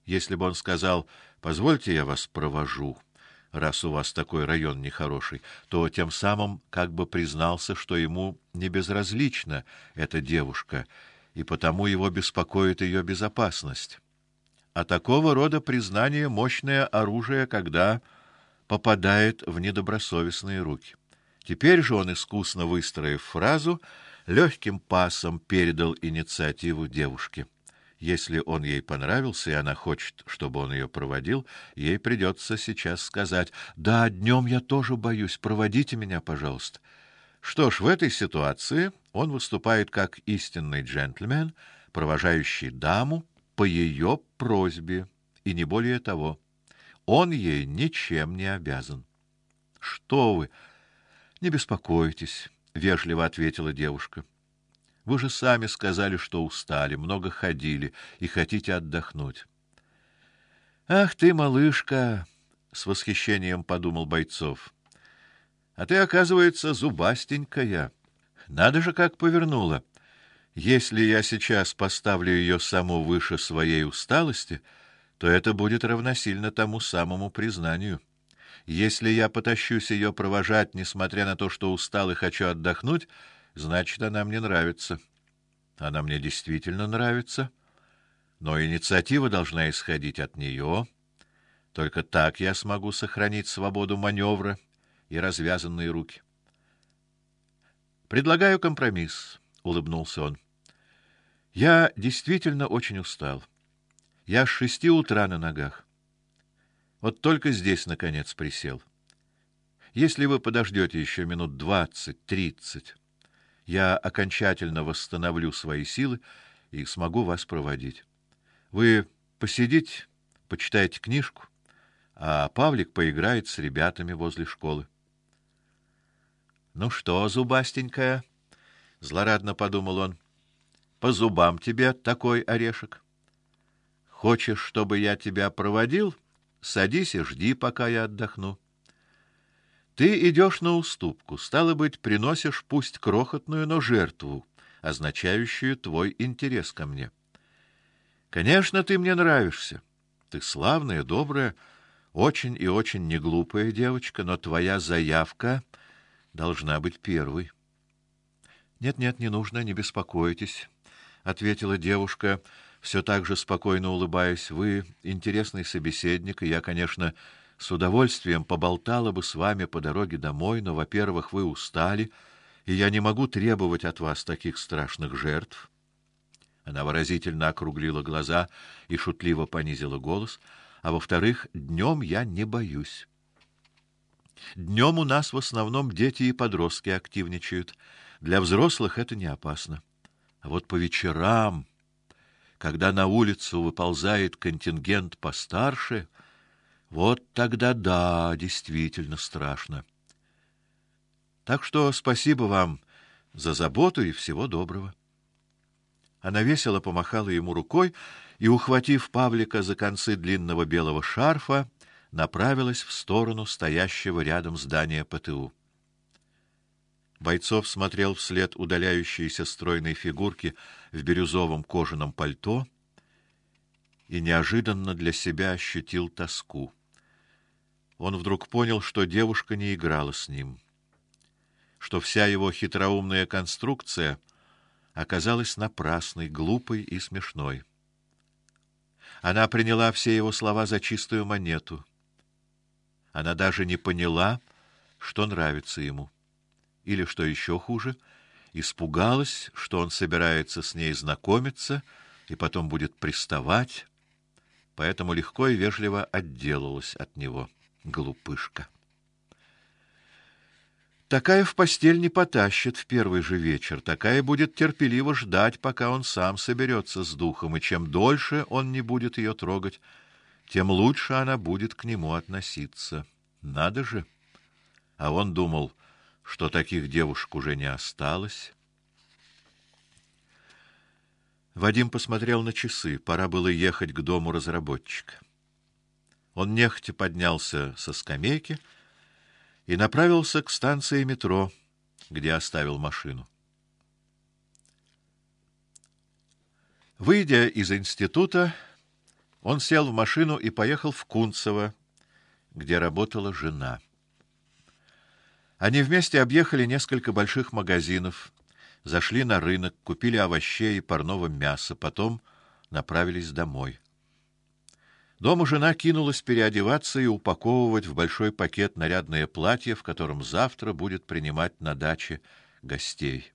Если бы он сказал: "Позвольте, я вас провожу", раз у вас такой район нехороший, то тем самым как бы признался, что ему не безразлична эта девушка, и потому его беспокоит ее безопасность. А такого рода признание мощное оружие, когда попадает в недобросовестные руки. Теперь же он, искусно выстроив фразу, легким пасом передал инициативу девушке. Если он ей понравился, и она хочет, чтобы он ее проводил, ей придется сейчас сказать: "Да, днем я тоже боюсь, проводите меня, пожалуйста". Что ж, в этой ситуации он выступает как истинный джентльмен, провожающий даму по ее просьбе, и не более того. Он ей ничем не обязан. Что вы? Не беспокойтесь, вежливо ответила девушка. Вы же сами сказали, что устали, много ходили и хотите отдохнуть. Ах ты, малышка, с восхищением подумал Бойцов. А ты, оказывается, зубастенькая. Надо же, как повернула. Если я сейчас поставлю ее саму выше своей усталости, то это будет равносильно тому самому признанию. Если я потащусь ее провожать, несмотря на то, что устал и хочу отдохнуть, значит, она мне нравится. Она мне действительно нравится, но инициатива должна исходить от нее. Только так я смогу сохранить свободу маневра и развязанные руки. Предлагаю компромисс, улыбнулся он. Я действительно очень устал. Я с 6 утра на ногах. Вот только здесь наконец присел. Если вы подождете еще минут 20-30, я окончательно восстановлю свои силы и смогу вас проводить. Вы посидите, почитайте книжку, а Павлик поиграет с ребятами возле школы. Ну что, зубастенькая, злорадно подумал он. По зубам тебе такой орешек. Хочешь, чтобы я тебя проводил? Садись и жди, пока я отдохну. Ты идешь на уступку, стало быть, приносишь пусть крохотную, но жертву, означающую твой интерес ко мне. Конечно, ты мне нравишься. Ты славная, добрая, очень и очень неглупая девочка, но твоя заявка должна быть первой. Нет, не нужно, не беспокойтесь, ответила девушка, все так же спокойно улыбаясь. Вы интересный собеседник, и я, конечно, с удовольствием поболтала бы с вами по дороге домой, но, во-первых, вы устали, и я не могу требовать от вас таких страшных жертв. Она выразительно округлила глаза и шутливо понизила голос. А во-вторых, днем я не боюсь. Днем у нас в основном дети и подростки активничают. Для взрослых это не опасно. А вот по вечерам, когда на улицу выползает контингент постарше, вот тогда да, действительно страшно. Так что спасибо вам за заботу и всего доброго. Она весело помахала ему рукой и, ухватив Павлика за концы длинного белого шарфа, направилась в сторону стоящего рядом здания ПТУ. Бойцов смотрел вслед удаляющейся стройной фигурке в бирюзовом кожаном пальто и неожиданно для себя ощутил тоску. Он вдруг понял, что девушка не играла с ним, что вся его хитроумная конструкция оказалась напрасной, глупой и смешной. Она приняла все его слова за чистую монету. Она даже не поняла, что нравится ему. Или, что еще хуже, испугалась, что он собирается с ней знакомиться и потом будет приставать, поэтому легко и вежливо отделалась от него. Глупышка. Такая в постель не потащит в первый же вечер, такая будет терпеливо ждать, пока он сам соберется с духом, и чем дольше он не будет ее трогать, тем лучше она будет к нему относиться. Надо же. А он думал, что таких девушек уже не осталось. Вадим посмотрел на часы. Пора было ехать к дому разработчика. Он нехотя поднялся со скамейки и направился к станции метро, где оставил машину. Выйдя из института, Он сел в машину и поехал в Кунцево, где работала жена. Они вместе объехали несколько больших магазинов, зашли на рынок, купили овощей и парного мяса, потом направились домой. Дома жена кинулась переодеваться и упаковывать в большой пакет нарядное платье, в котором завтра будет принимать на даче гостей.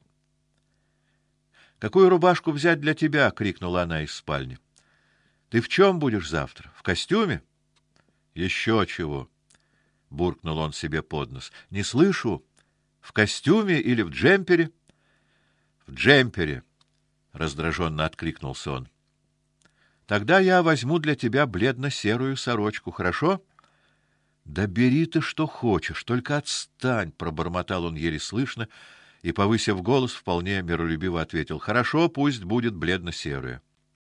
Какую рубашку взять для тебя? крикнула она из спальни. Ты в чем будешь завтра? В костюме? Еще чего? Буркнул он себе под нос. Не слышу. В костюме или в джемпере? В джемпере, раздраженно откликнулся он. Тогда я возьму для тебя бледно-серую сорочку, хорошо? Да бери ты что хочешь, только отстань, пробормотал он еле слышно и, повысив голос, вполне миролюбиво ответил: хорошо, пусть будет бледно-серая.